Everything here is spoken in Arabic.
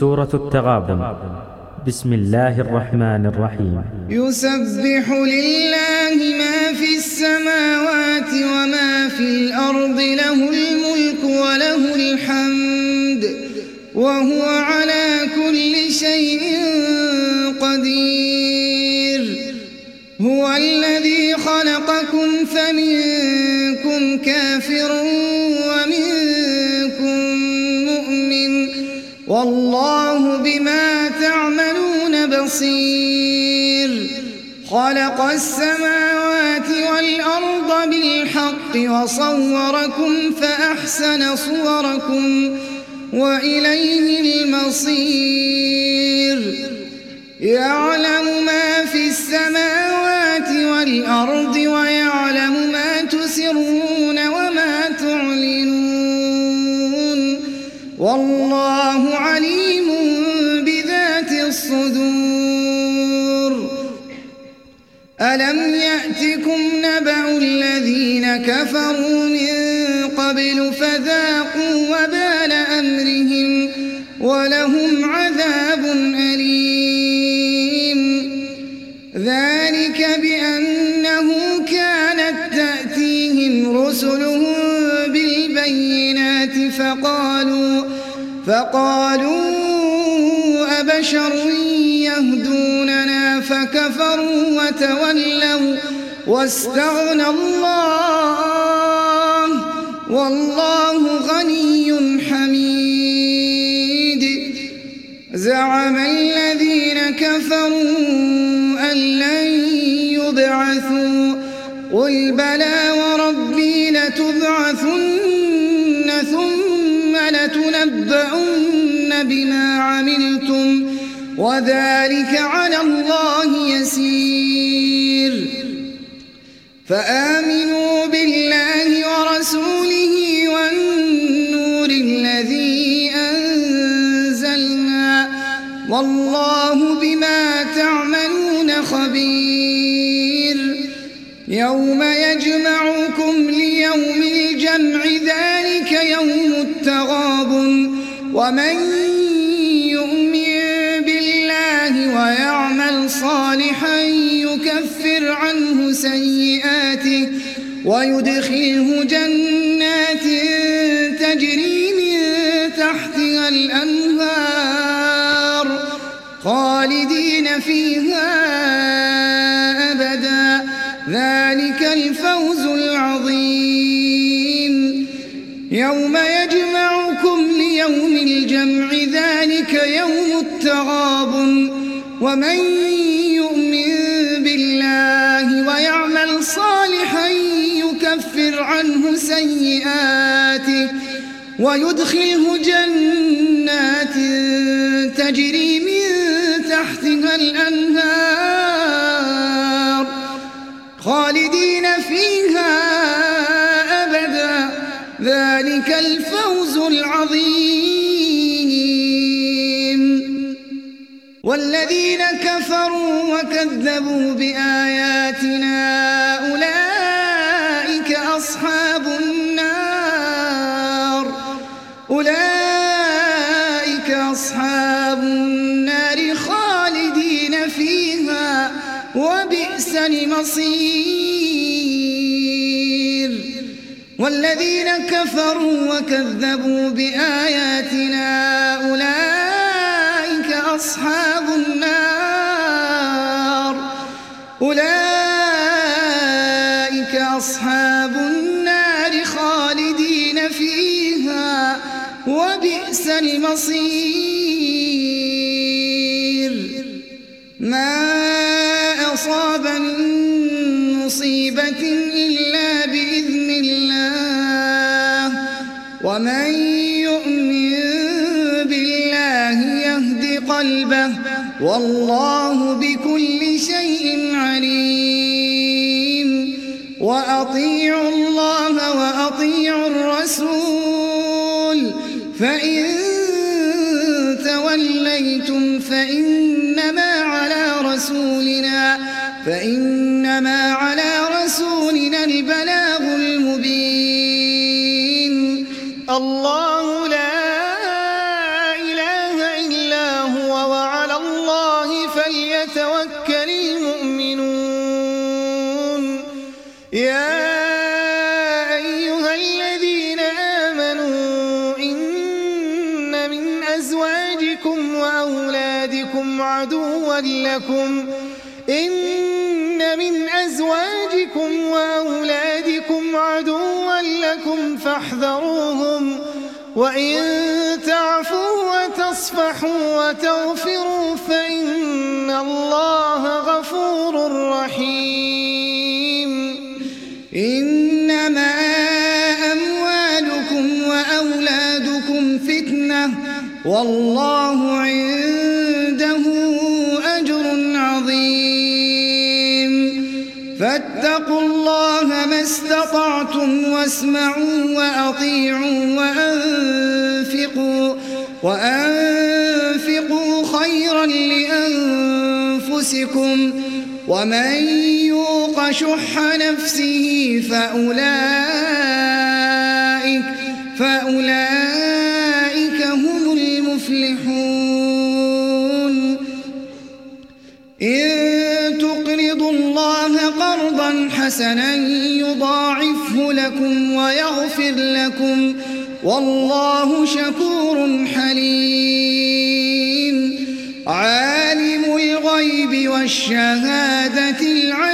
سورة التغابن. بسم الله الرحمن الرحيم. يسبح لله ما في السماوات وما في الأرض، له الملك وله الحمد وهو على كل شيء قدير. هو الذي خلقكم فمنكم كافر ومنكم مؤمن، والله بما تعملون بصير. خلق السماوات والأرض بالحق وصوركم فأحسن صوركم وإليه المصير. يعلم ما في السماوات والأرض ويعلم ما تسرون وما تعلنون، والله عليم بذات الصدور. ألم يأتكم نبأ الذين كفروا من قبل فذاقوا وبال أمرهم ولهم عذاب أليم. ذلك بأنه كانت تأتيهم رسلهم بالبينات فقالوا أبشر يهدوننا فكفروا وتولوا واستغنى الله والله غني حميد. زعم الذين كفروا أن لن يبعثوا، قل بلى وربي لتبعثن ثم لتنبؤن بما عملتم وذلك على الله يسير. فآمنوا بالله ورسوله والنور الذي أنزلنا، والله بما تعملون خبير. يوم يجمعكم ليوم الجمع ذلك يوم التغابن، ومن يؤمن بالله ويعمل صالحا يكفر عنه سيئاته ويدخله جنات تجري من تحتها الأنهار خالدين فيها أبدا، ذلك الفوز العظيم. يوم يجمعكم ليوم الجمع ذلك يوم التغابن، ومن يؤمن بالله ويعمل صالحا يكفر عنه سيئاته ويدخله جنات تجري من تحتها الأنهار خالدين فيها أبدا، ذلك الفوز العظيم. والذين كفروا وكذبوا بآياتنا أولئك أصحاب النار خالدين فيها وبئس المصير. والذين كفروا وكذبوا بآياتنا أولئك أصحاب النار خالدين فيها وبئس المصير. ما أصاب من مصيبة إلا بإذن الله، ومن يؤمن بالله يهد قلبه، والله بكل شيء عليم. وأطيعوا الله وأطيعوا الرسول، فإن توليتم فإنما على رسولنا البلاغ المبين. الله لا إله إلا أزواجكم وأولادكم عدوا لكم فاحذروهم وإن تعفوا وتصفحوا وتغفروا فإن الله غفور رحيم. إنما أموالكم وأولادكم فتنة والله عنده أجر عظيم. فاتقوا الله ما استطعتم واسمعوا وأطيعوا وأنفقوا خيرا لأنفسكم ومن يوق شح نفسه فأولئك هم المفلحون. إن تقرضوا الله قرضا حسنا يضاعفه لكم ويغفر لكم والله شكور حليم. عالم الغيب والشهادة العليم